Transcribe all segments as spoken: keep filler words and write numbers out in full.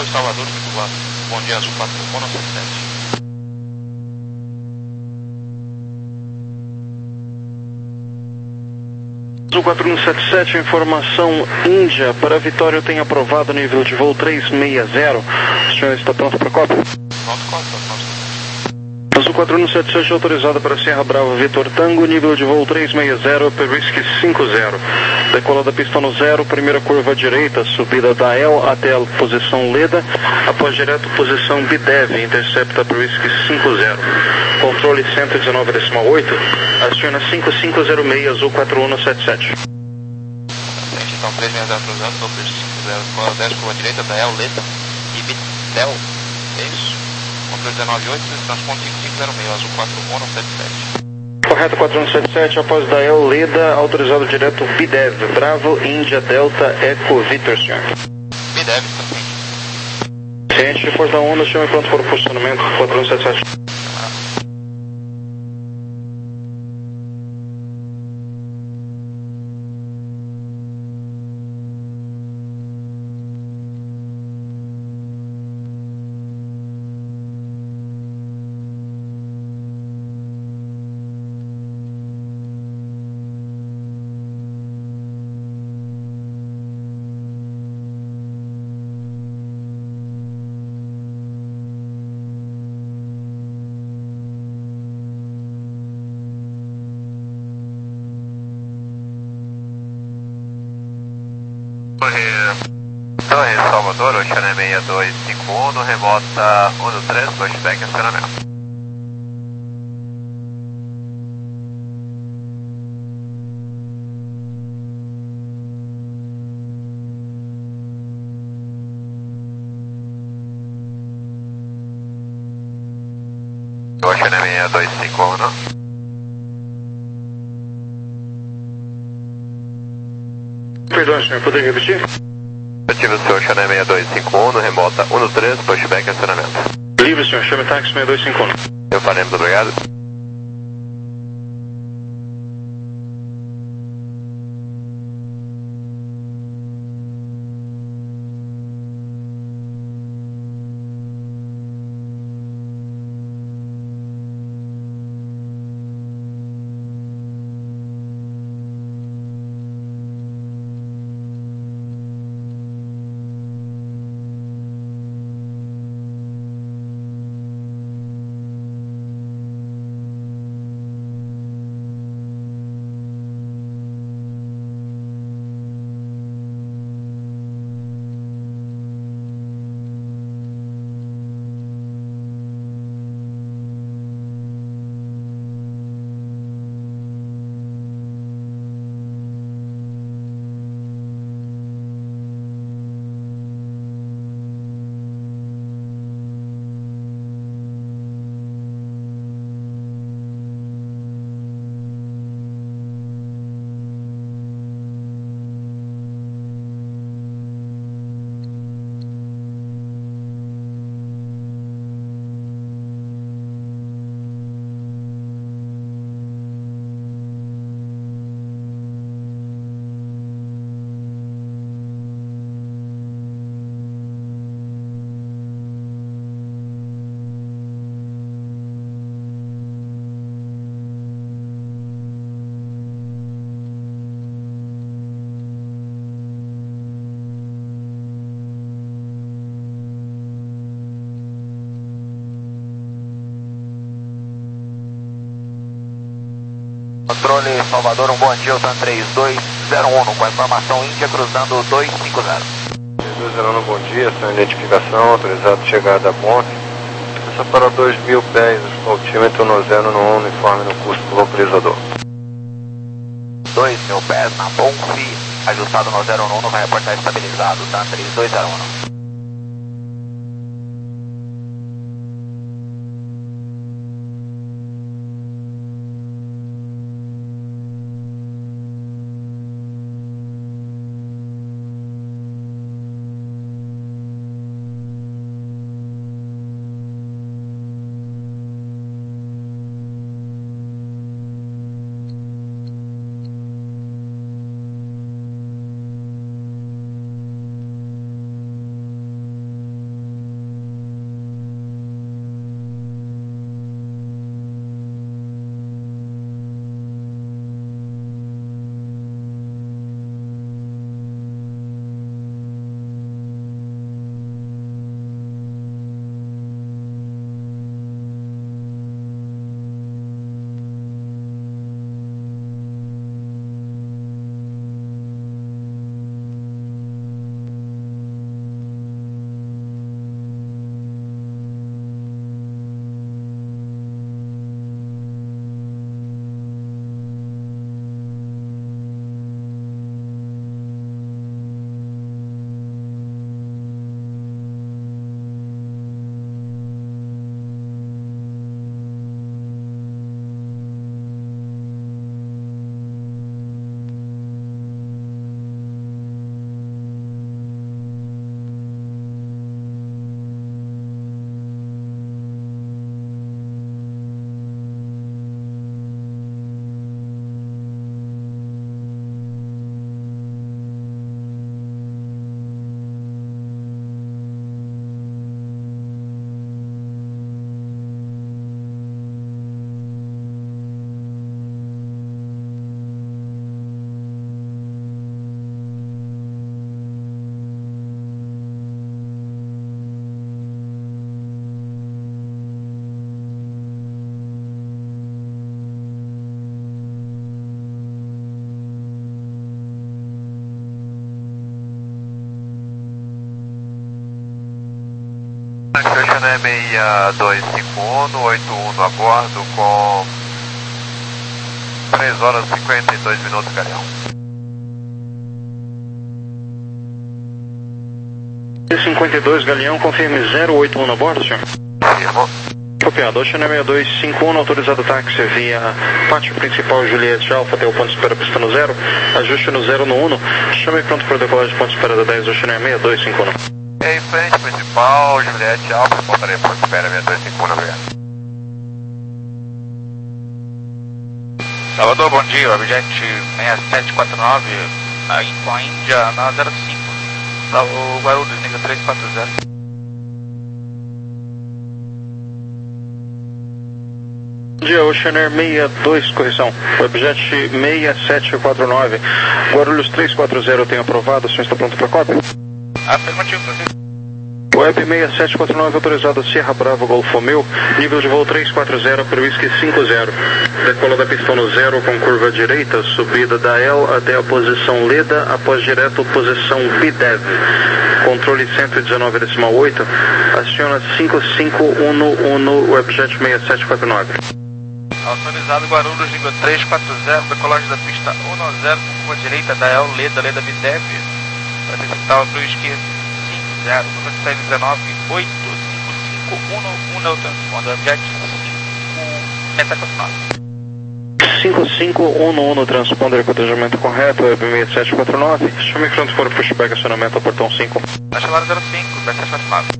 Vitória, Salvador, muito quatro. Bom dia, Azul quatro, Mono sete sete. Azul quatro um sete sete, informação Índia, para Vitória eu tenho aprovado nível de voo trezentos e sessenta. O senhor está pronto para a Copa? Pronto, quatro, pronto. Azul quatro um sete sete autorizado para Serra Brava Vitor Tango, nível de voo trezentos e sessenta, Perisque cinquenta. Decola da pista no zero, primeira curva à direita, subida da E L até a posição Leda, após direto posição Bidev, intercepta Perisque cinquenta. Controle cento e dezenove vírgula oito, aciona cinco cinco zero seis, Azul quatro um sete sete. Então três seis zero cruzando, Doppler cinquenta, decola dez curva à direita da E L, Leda e Bitel, é isso? Controle dezenove oito, transpondendo cinco cinco zero seis, Azul quatro Mono sete sete. Correto, quatro um sete sete, após da E L Leda, autorizado direto Bidev, Bravo, Índia, Delta, Eco, Victor, senhor. Bidev, tá sim. Ciente de força da onda, chame pronto para o posicionamento, quatro um sete sete. Torre Salvador, Oceana seis dois cinco um, no remota um três, pushback e acionamento. Oceana seis dois cinco um, não? Perdão, senhor, poderia repetir? Ativo o senhor, Oceana seis dois cinco um, no remota um três, pushback e acionamento. Livre, senhor, chame táxi seis dois cinco um. Eu falei, muito obrigado. Controle Salvador, um bom dia, Utan três dois zero um, com a informação Índia cruzando dois cinco zero. três dois zero um, bom dia, sem identificação, autorizado chegada a ponte. Essa para dois mil pés, altímetro no zero no um, uniforme no curso do localizador. dois mil pés na Bonfi, ajustado no zero um, vai reportar estabilizado, Utan três dois zero um. Oceaner seis dois cinco um, oito um a bordo com três horas e cinquenta e dois minutos, Galeão. cinquenta e dois, Galeão, confirme zero oito um a bordo, senhor. Firmo. Copiado, Oceaner seis dois cinco um, autorizado táxi via pátio principal Juliette Alfa até o ponto de espera pista no zero, ajuste no zero no um, chame pronto para decolagem ponto de espera da dez, Oceaner seis dois cinco um. Em frente principal, Juliette Alfa, pontaria ponto de espera seis dois cinco um, obrigado. Salvador, bom dia, objeto seis sete quatro nove, a Info Índia na zero cinco, o Guarulhos, nível três quatro zero. Bom dia, Oceaner seis dois, correção, objeto seis sete quatro nove, Guarulhos três quatro zero, tenho aprovado, o senhor está pronto para cópia? Afirmativo, prazer. Web seis sete quatro nove, autorizado Sierra Bravo Golfo Mil, nível de voo três quatro zero para o Whisky cinco zero. Decola da pista no zero com curva direita, subida da L até a posição Leda, após direto posição B D E V. Controle cento e dezenove decimal oito, aciona cinco cinco um um, Webjet seis sete quatro nove. Autorizado Guarulhos, nível três quatro zero, decolagem da pista um zero com curva direita da L, Leda, Leda B D E V. Para detectar para o Whisky cinco zero, velocidade dezenove oito cinco cinco um um é o transponder, objeto cinco quatro nove. cinco cinco um um no transponder, cotejamento correto, Web seis sete quatro nove, chame pronto para o pushback, acionamento ao portão cinco. Nacional zero cinco, seis sete quatro nove.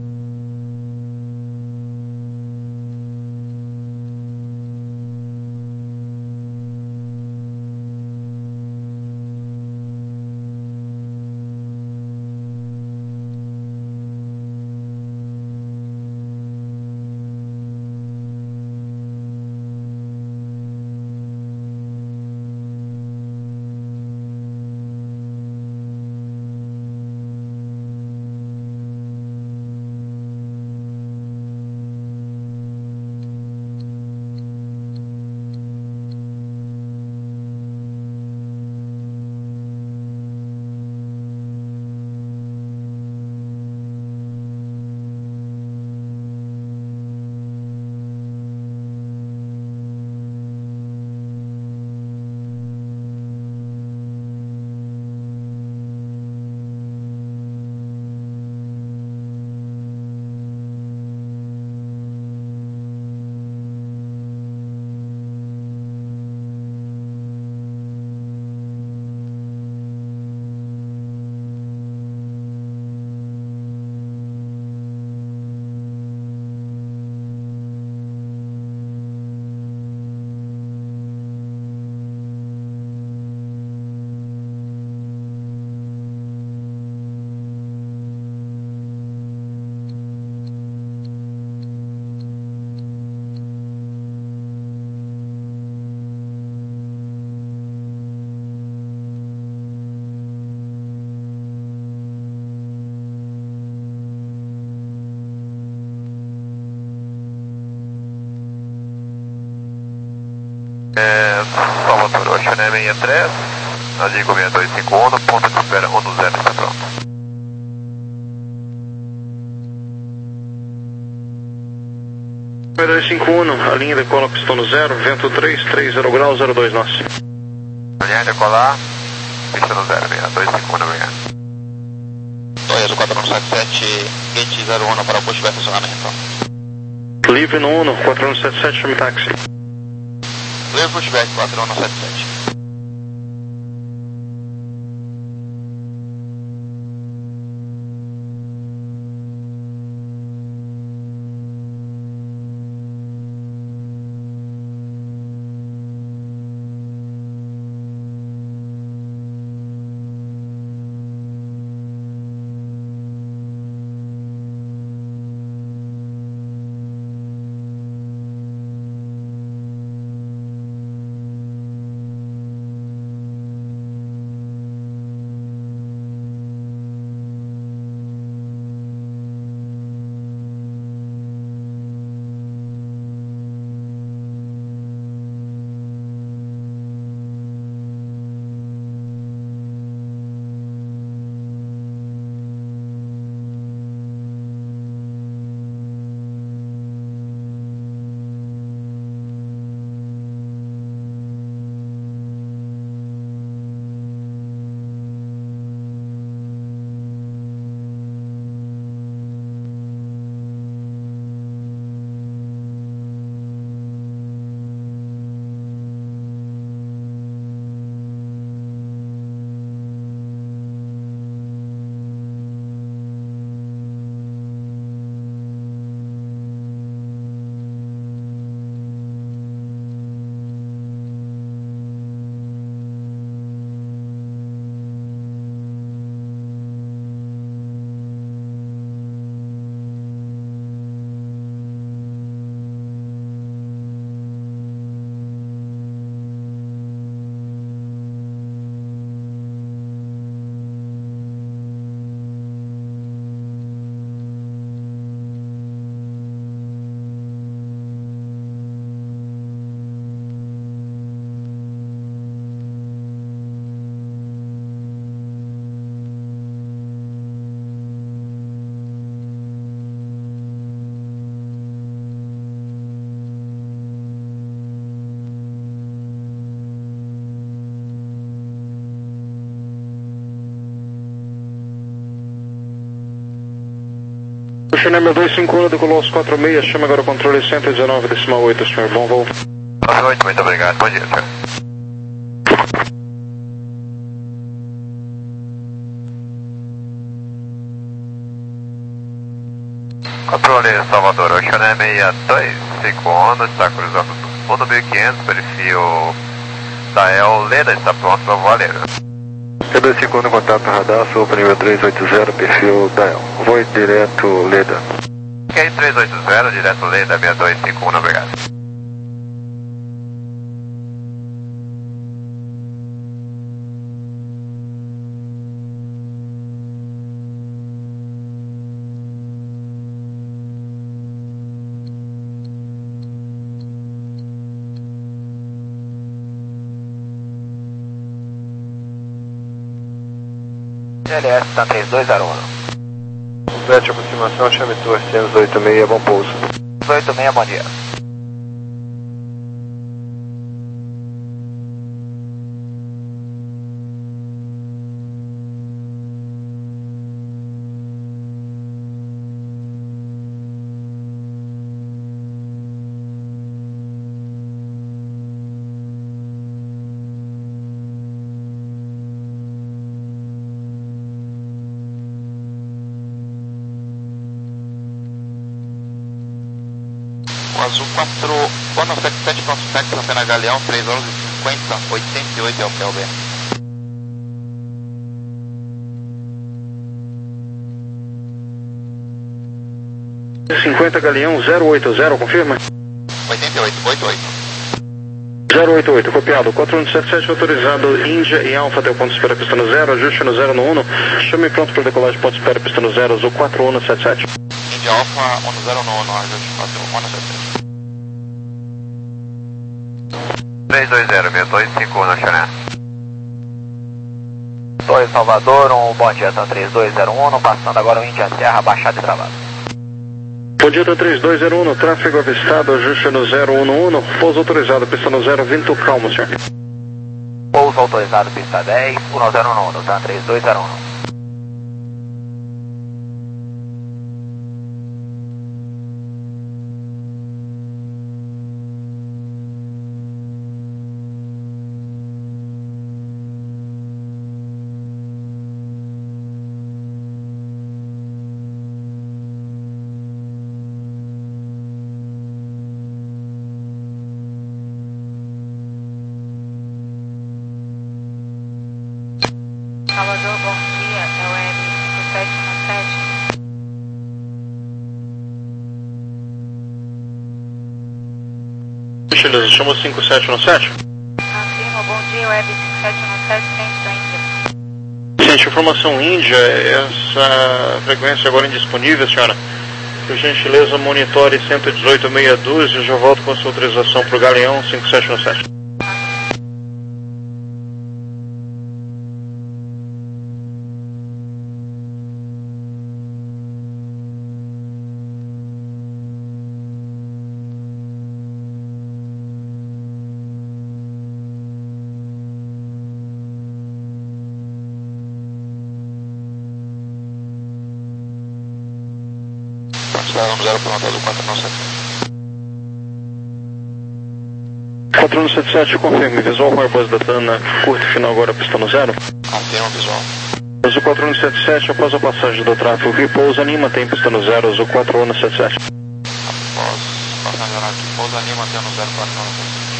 É, Salvador, Oceaner seis três, Navigo seis dois cinco um, ponto de espera um zero, está pronto. seis dois cinco um, a linha decola pistão no zero, vento três, três zero graus, zero dois nós. Linha decolar, pista no zero, seis dois cinco um, obrigado. Torres quatro um sete sete, gate zero um para o pushback, acionamento. Livre no um, quatro um sete sete, chame táxi. Livre pushback quatro um sete sete. China dois cinco um, decolou aos quatro seis, chama agora o controle cento e dezenove, decimal oito, senhor. Bom voo. oito, muito obrigado. Bom dia, senhor. Controle Salvador, Oceané seis dois cinco um, está cruzando fundo mil e quinhentos, perfil da E L Leda, está pronto para voar livre. C dois cinco um no contato radar, sou para nível três oito zero, perfil da E L. Voo direto Leda. Ok, três oito zero, direto Leda, seis dois cinco um, obrigado. L S está três dois zero um. Complete aproximação, chame Tour cento e oitenta e seis, bom pouso. cento e oitenta e seis, bom dia. O Azul quatro, Ono sete sete, nosso táxi, Antena Galeão, três horas e cinquenta, oitenta e oito é o P L B. cinquenta Galeão zero oito zero, confirma? oitenta e oito, oitenta e oito. zero oito oito, copiado. quatro um sete sete autorizado, Índia e Alfa até o ponto de espera pista no zero, ajuste no zero no um, chame pronto para decolagem, ponto de espera pista no zero, Azul quatro um sete sete. Índia Alfa, um zero no um, ajuste quatro um sete sete. três dois zero, seis dois cinco um, Xané. dois Salvador, um bom dia, três dois zero um, passando agora o Índia Serra, baixado e travado. Bom dia, três dois zero um, tráfego avistado, ajuste no zero um no um, pouso autorizado, pista no zero, vento calmo, senhor. Pouso autorizado, pista dez, um zero um, tá três dois zero um. Salvador, bom dia, é o L cinco sete um sete. Beleza, chama cinco sete um sete. Afirma, bom dia, é o L cinco sete um sete, frente da Índia. Gente, informação Índia, essa frequência agora indisponível, senhora. Por gentileza, monitore cento e dezoito meia dúzia, já volto com a sua autorização para o Galeão cinco sete um sete. Cidadão zero pronto, Azul quatro um sete sete. quatro um sete sete, confirme, visual com Airbus da Tana, curto e final agora, pista no zero. Confirma visual. Azul quatro um sete sete, após a passagem do tráfego repouso, anima, tem pista no zero, Azul quatro um sete sete. Após passagem horário de pouso, anima até no zero quatro um sete sete.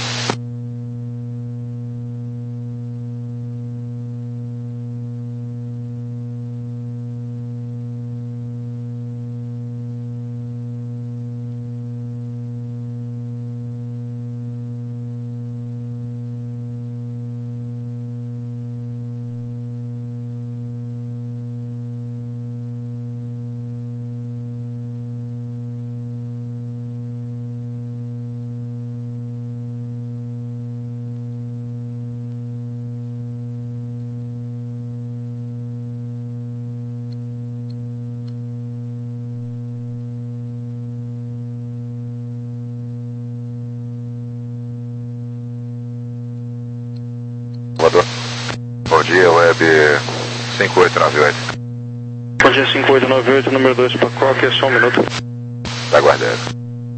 Bom dia, Web cinco oito nove oito. Bom G cinco oito nove oito, número dois para cópia, só um minuto. Tá aguardando.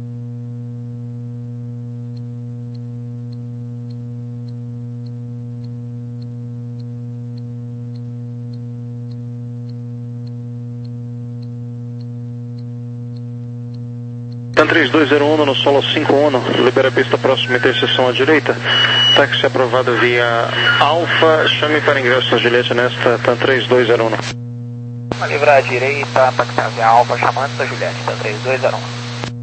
TAM três dois zero um no solo cinco um, libera a pista próxima interseção à direita. Táxi aprovado via Alfa, chame para ingresso na Juliette nesta TAM três dois zero um. Vamos livrar à direita, táxi via Alfa, chamando da Juliette, TAM três dois zero um.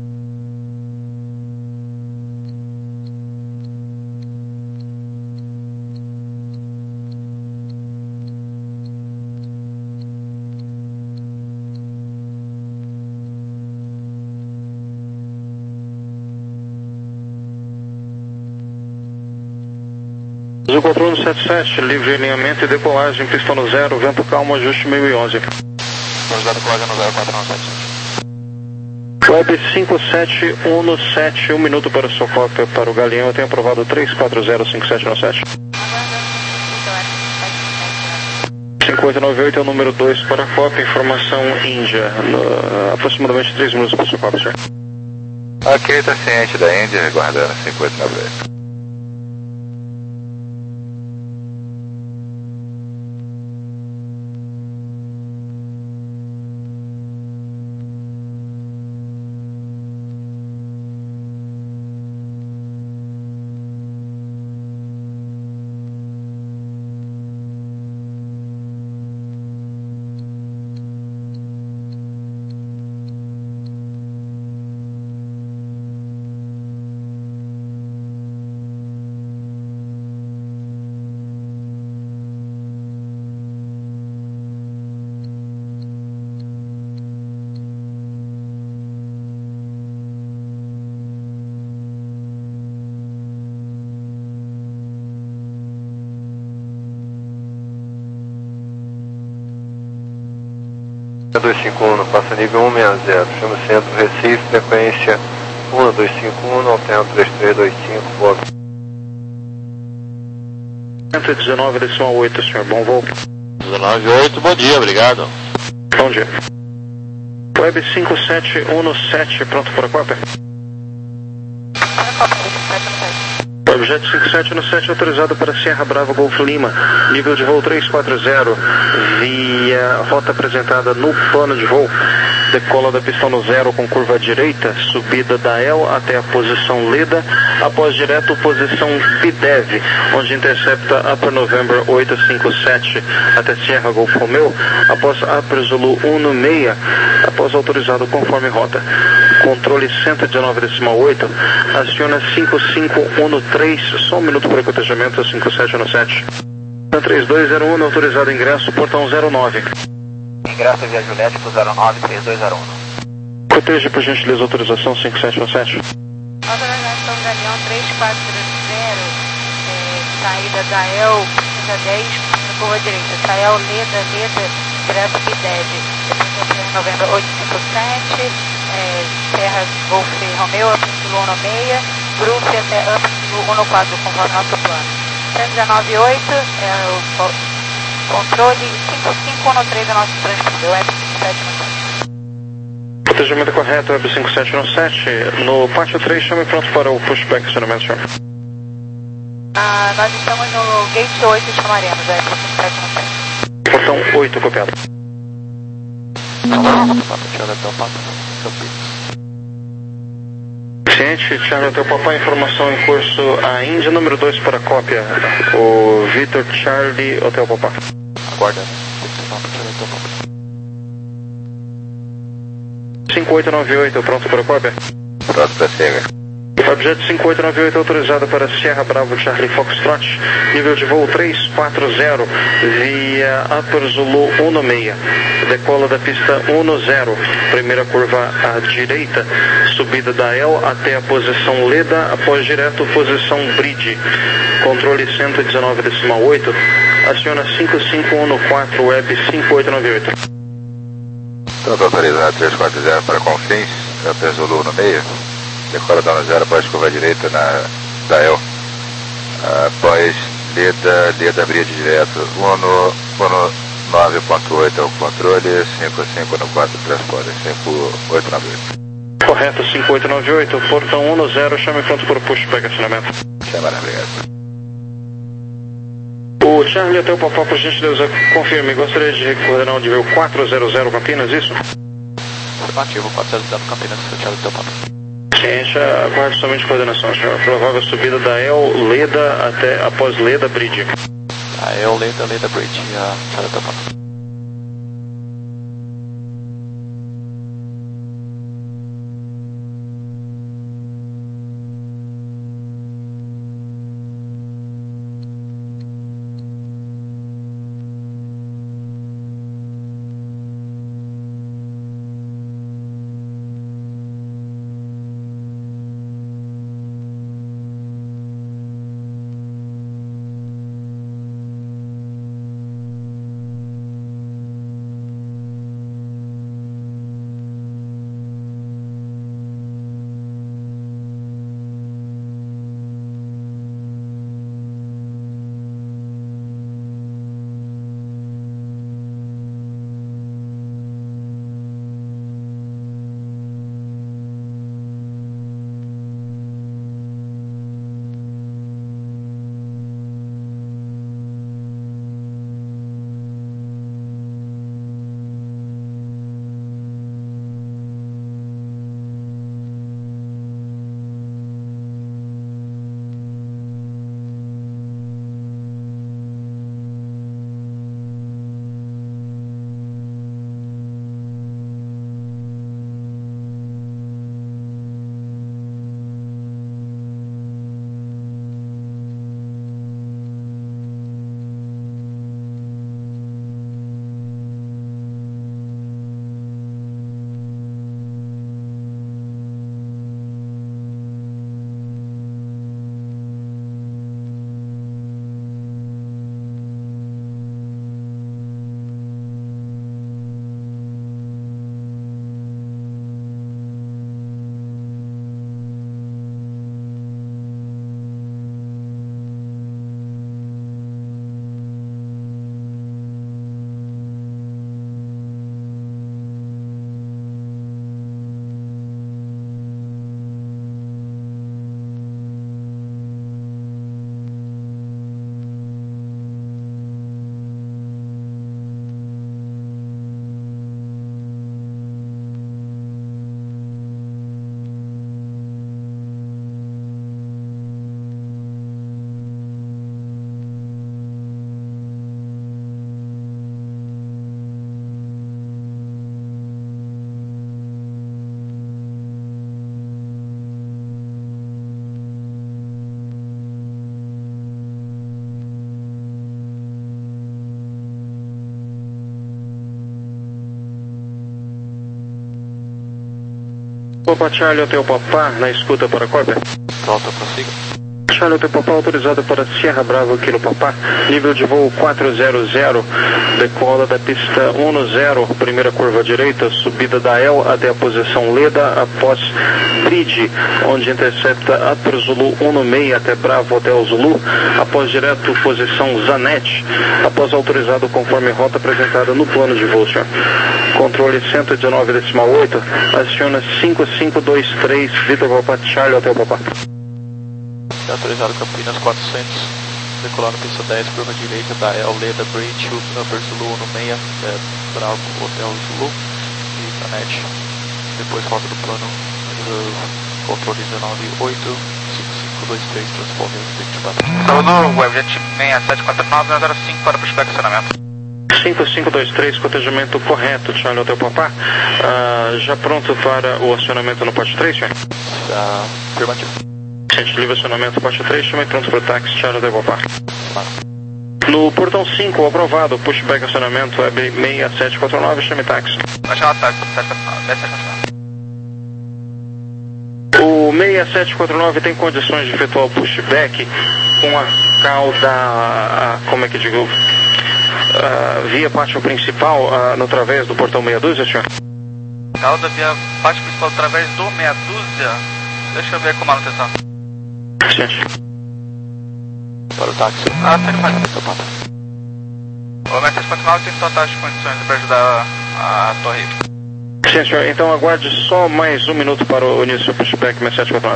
Azul quatro um sete sete, livre alinhamento e decolagem, pista no zero, vento calmo, ajuste meio e onze. Autorizado decolagem no zero quatro um sete sete. Web cinco sete um sete, um minuto para sua cópia para o Galeão, eu tenho aprovado três quatro zero cinco sete nove sete. cinco oito nove oito é o número dois para a cópia, informação Índia, no, aproximadamente três minutos para sua cópia, senhor. Ok, está ciente da Índia, aguardando cinco oito nove oito. dois cinco um, passa nível um seis zero, chama centro Recife, frequência um dois cinco um, alternado três três dois cinco, volta. cento e dezenove decimal oito, senhor, bom voo. dezenove oito, bom dia, obrigado. Bom dia. Web cinco sete um sete, pronto para a cópia? Objeto cinco sete um sete autorizado para Serra Brava Golf Lima, nível de voo três quatro zero, via rota apresentada no plano de voo, decola da pista no zero com curva direita, subida da E L até a posição Leda, após direto posição P D E V, onde intercepta Upper November oito cinco sete até Sierra Golf Romeo, após Upper Zulu um seis, após autorizado conforme rota. Controle cento e dezenove decimal oito, aciona cinco cinco um três, só um minuto para o cotejamento cinco sete um sete. TAM três dois zero um, autorizado ingresso, portão zero nove. Ingresso via Juliette pro zero nove três dois zero um. Coteja, por gentileza, autorização cinco sete um sete. Autorização Galeão três quatro zero, é, saída da E L, pista dez, curva direita, Sael, Leda, Leda, direto P D E V, depois novembro oito cinco sete, é, Serra Golf Romeo, Upper Zulu um seis, Grupo até Upper Zulu um quatro, conforme nosso plano. cento e dezenove oito, é o controle cinco cinco um três é nosso transponder, Web cinco sete um sete. Cotejamento correto, Web cinco sete um sete, no pátio três, chame pronto para o pushback, acionamento, senhor. Ah, nós estamos no gate oito, chamaremos, Web cinco sete um sete. Portão oito, copiado. Ciente, Charlie Hotel Papai, informação em curso, a Índia número dois para cópia, o Victor Charlie Hotel Papai. Aguardando. cinco oito nove oito, pronto para cópia? Pronto para Sierra. Objeto cinco oito nove oito autorizado para Sierra Bravo Charlie Foxtrot, nível de voo três quatro zero, via Upper Zulu um seis, decola da pista um zero, primeira curva à direita, subida da E L até a posição Leda, após direto posição Bridge, controle cento e dezenove decimal oito, aciona cinco cinco um quatro, Web cinco oito nove oito. Pronto, autorizado três quatro zero para Confins, Upper Zulu no meio. Decola da zero após curva direita na da E L. Após Leda, Leda Bridge direto, um nove ponto oito é o controle, cinco cinco no quatro, transponder, cinco oito nove oito. Correto, cinco oito nove oito, portão um no zero, chame pronto para o pushback acionamento. Chamada, obrigado. O Charlie até o Papá, por gentileza, confirme, gostaria de coordenar o nível quatrocentos Campinas, isso? Afirmativo, quatrocentos Campinas, Charlie até o Papá. Ciência, aguarde somente coordenação, senhor. Provável subida da El Leda até após Leda Bridge. A El Leda, Leda Bridge, a Charlie até o Papá. Opa, Charlie, Hotel Papá, na escuta para a cópia. Pronto, prossiga. Charlie, Hotel Papá, autorizado para Sierra Bravo, Kilo Papá, nível de voo quatrocentos, decola da pista um no zero, primeira curva direita, subida da El até a posição Leda, após Bridge, onde intercepta Upper Zulu um no meio até Bravo Hotel Zulu, após direto posição Zanet, após autorizado conforme rota apresentada no plano de voo, senhor. Controle cento e dezenove decimal oito, aciona cinco cinco dois três, Vitor Papá, Charlie, Hotel Papá. Autorizado Campinas quatrocentos, decolar na pista dez, curva direita da El Leda Bridge, Upper Zulu um no meio, é, Bravo Hotel Zulu e Zanet. Depois rota do plano, uh, controle dezenove oito, cinco cinco dois três, transponder vinte e quatro. Saúde, Webjet seis sete quatro nove, nove zero cinco para o pushback acionamento. cinco cinco dois três, cotejamento correto, Charlie Hotel Papá. Uh, já pronto para o acionamento no pote três, senhor? Uh, afirmativo. Gente, livre acionamento pote três, chama pronto para o táxi, Charlie Hotel Papá. No portão cinco, aprovado, pushback acionamento, web seis sete quatro nove, chame táxi. Vai chamar táxi, sete quatro nove, sete quatro nove. O seis sete quatro nove tem condições de efetuar o pushback com a cauda, a, como é que digo, a, via pátio principal, a, no través do portão meia dúzia, senhor? Cauda via pátio principal através do meia dúzia? Deixa eu ver com a manutenção. Gente. Para o táxi. Ah, tem mais. O M setecentos e quarenta e nove tem totais de condições para ajudar a, a torre. Sim, senhor. Então aguarde só mais um minuto para o início do pushback M setecentos e quarenta e nove.